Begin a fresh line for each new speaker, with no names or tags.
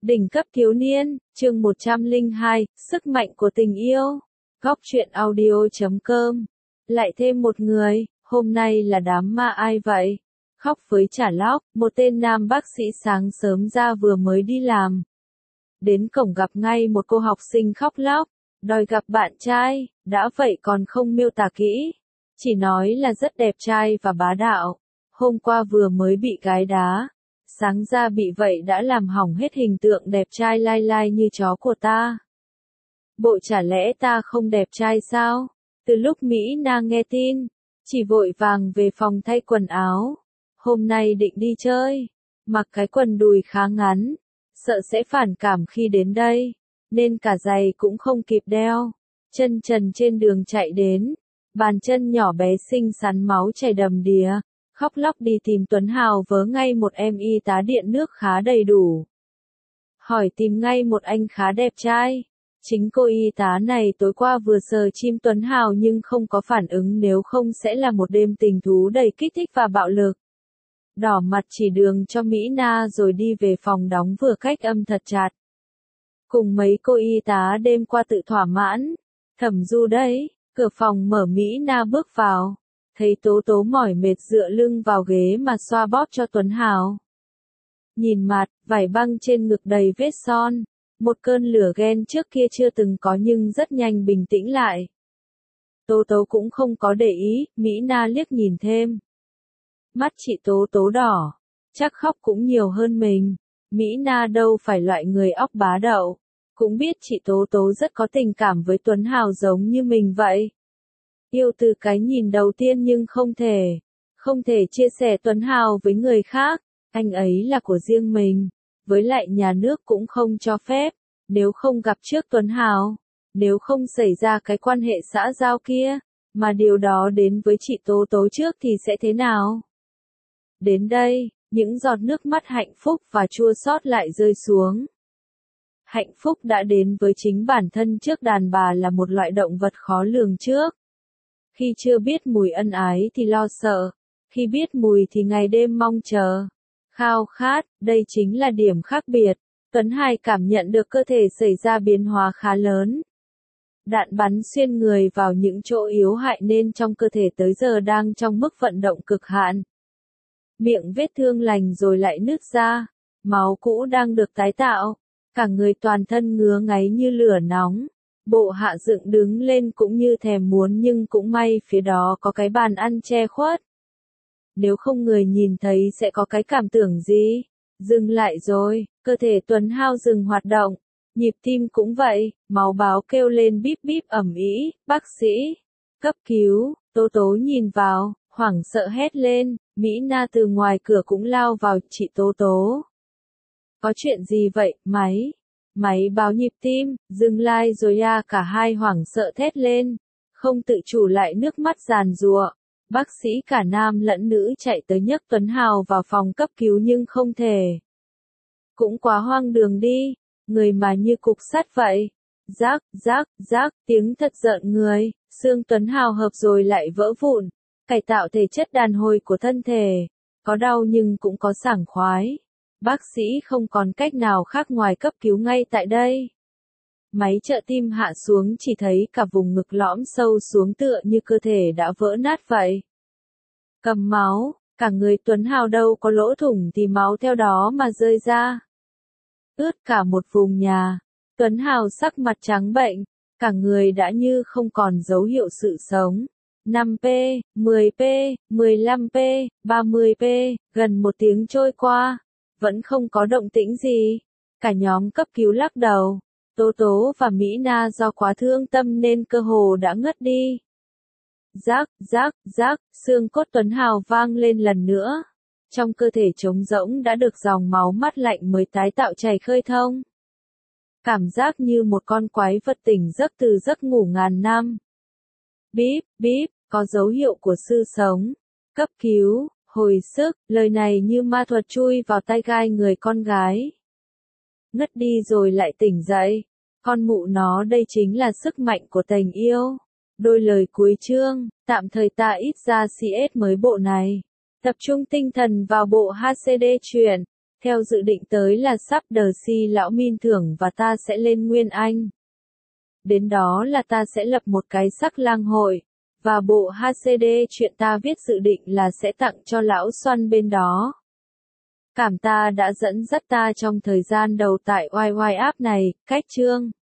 Đỉnh cấp thiếu niên, chương 102, sức mạnh của tình yêu. Góc truyện audio.com. Lại thêm một người, hôm nay là đám ma ai vậy? Khóc với trả lóc, một tên nam bác sĩ sáng sớm ra vừa mới đi làm. Đến cổng gặp ngay một cô học sinh khóc lóc, đòi gặp bạn trai, đã vậy còn không miêu tả kỹ. Chỉ nói là rất đẹp trai và bá đạo. Hôm qua vừa mới bị gái đá. Sáng ra bị vậy đã làm hỏng hết hình tượng đẹp trai lai lai như chó của ta. Bộ chả lẽ ta không đẹp trai sao? Từ lúc Mỹ Na nghe tin, chỉ vội vàng về phòng thay quần áo. Hôm nay định đi chơi, mặc cái quần đùi khá ngắn, sợ sẽ phản cảm khi đến đây, nên cả giày cũng không kịp đeo. Chân trần trên đường chạy đến, bàn chân nhỏ bé xinh xắn máu chảy đầm đìa. Khóc lóc đi tìm Tuấn Hào vớ ngay một em y tá điện nước khá đầy đủ. Hỏi tìm ngay một anh khá đẹp trai. Chính cô y tá này tối qua vừa sờ chim Tuấn Hào nhưng không có phản ứng, nếu không sẽ là một đêm tình thú đầy kích thích và bạo lực. Đỏ mặt chỉ đường cho Mỹ Na rồi đi về phòng đóng vừa cách âm thật chặt. Cùng mấy cô y tá đêm qua tự thỏa mãn. Thẩm Du đấy, cửa phòng mở Mỹ Na bước vào. Thấy Tố Tố mỏi mệt dựa lưng vào ghế mà xoa bóp cho Tuấn Hào. Nhìn mặt, vải băng trên ngực đầy vết son. Một cơn lửa ghen trước kia chưa từng có nhưng rất nhanh bình tĩnh lại. Tố Tố cũng không có để ý, Mỹ Na liếc nhìn thêm. Mắt chị Tố Tố đỏ, chắc khóc cũng nhiều hơn mình. Mỹ Na đâu phải loại người óc bá đậu. Cũng biết chị Tố Tố rất có tình cảm với Tuấn Hào giống như mình vậy. Yêu từ cái nhìn đầu tiên nhưng không thể chia sẻ Tuấn Hào với người khác, anh ấy là của riêng mình, với lại nhà nước cũng không cho phép, nếu không gặp trước Tuấn Hào, nếu không xảy ra cái quan hệ xã giao kia, mà điều đó đến với chị Tố Tố trước thì sẽ thế nào? Đến đây, những giọt nước mắt hạnh phúc và chua xót lại rơi xuống. Hạnh phúc đã đến với chính bản thân trước đàn bà là một loại động vật khó lường trước. Khi chưa biết mùi ân ái thì lo sợ, khi biết mùi thì ngày đêm mong chờ. Khao khát, đây chính là điểm khác biệt. Tuấn Hải cảm nhận được cơ thể xảy ra biến hóa khá lớn. Đạn bắn xuyên người vào những chỗ yếu hại nên trong cơ thể tới giờ đang trong mức vận động cực hạn. Miệng vết thương lành rồi lại nứt ra, máu cũ đang được tái tạo, cả người toàn thân ngứa ngáy như lửa nóng. Bộ hạ dựng đứng lên cũng như thèm muốn nhưng cũng may phía đó có cái bàn ăn che khuất. Nếu không người nhìn thấy sẽ có cái cảm tưởng gì? Dừng lại rồi, cơ thể Tuấn Hào dừng hoạt động. Nhịp tim cũng vậy, máu báo kêu lên bíp bíp ầm ĩ, bác sĩ, cấp cứu, Tố Tố nhìn vào, hoảng sợ hét lên, Mỹ Na từ ngoài cửa cũng lao vào, chị Tố Tố. Có chuyện gì vậy, Máy báo nhịp tim, dừng lại rồi cả hai hoảng sợ thét lên, không tự chủ lại nước mắt giàn giụa. Bác sĩ cả nam lẫn nữ chạy tới nhấc Tuấn Hào vào phòng cấp cứu nhưng không thể. Cũng quá hoang đường đi, người mà như cục sắt vậy. Rác, tiếng thật rợn người, xương Tuấn Hào hợp rồi lại vỡ vụn, cải tạo thể chất đàn hồi của thân thể, có đau nhưng cũng có sảng khoái. Bác sĩ không còn cách nào khác ngoài cấp cứu ngay tại đây. Máy trợ tim hạ xuống chỉ thấy cả vùng ngực lõm sâu xuống tựa như cơ thể đã vỡ nát vậy. Cầm máu, cả người Tuấn Hào đâu có lỗ thủng thì máu theo đó mà rơi ra. Ướt cả một vùng nhà, Tuấn Hào sắc mặt trắng bệnh, cả người đã như không còn dấu hiệu sự sống. 5p, 10p, 15p, 30p, gần một tiếng trôi qua. Vẫn không có động tĩnh gì. Cả nhóm cấp cứu lắc đầu. Tố Tố và Mỹ Na do quá thương tâm nên cơ hồ đã ngất đi. Rác, xương cốt Tuấn Hào vang lên lần nữa. Trong cơ thể trống rỗng đã được dòng máu mát lạnh mới tái tạo chảy khơi thông. Cảm giác như một con quái vật tỉnh giấc từ giấc ngủ ngàn năm. Bíp, có dấu hiệu của sự sống. Cấp cứu. Hồi sức, lời này như ma thuật chui vào tai gai người con gái. Ngất đi rồi lại tỉnh dậy. Con mụ nó đây chính là sức mạnh của tình yêu. Đôi lời cuối chương, tạm thời ta ít ra CS mới bộ này. Tập trung tinh thần vào bộ HCD truyện. Theo dự định tới là sắp đờ si lão min thưởng và ta sẽ lên Nguyên Anh. Đến đó là ta sẽ lập một cái sắc lang hội, và bộ HCD chuyện ta viết dự định là sẽ tặng cho lão Xuân bên đó. Cảm ta đã dẫn dắt ta trong thời gian đầu tại YY app này, cách chương.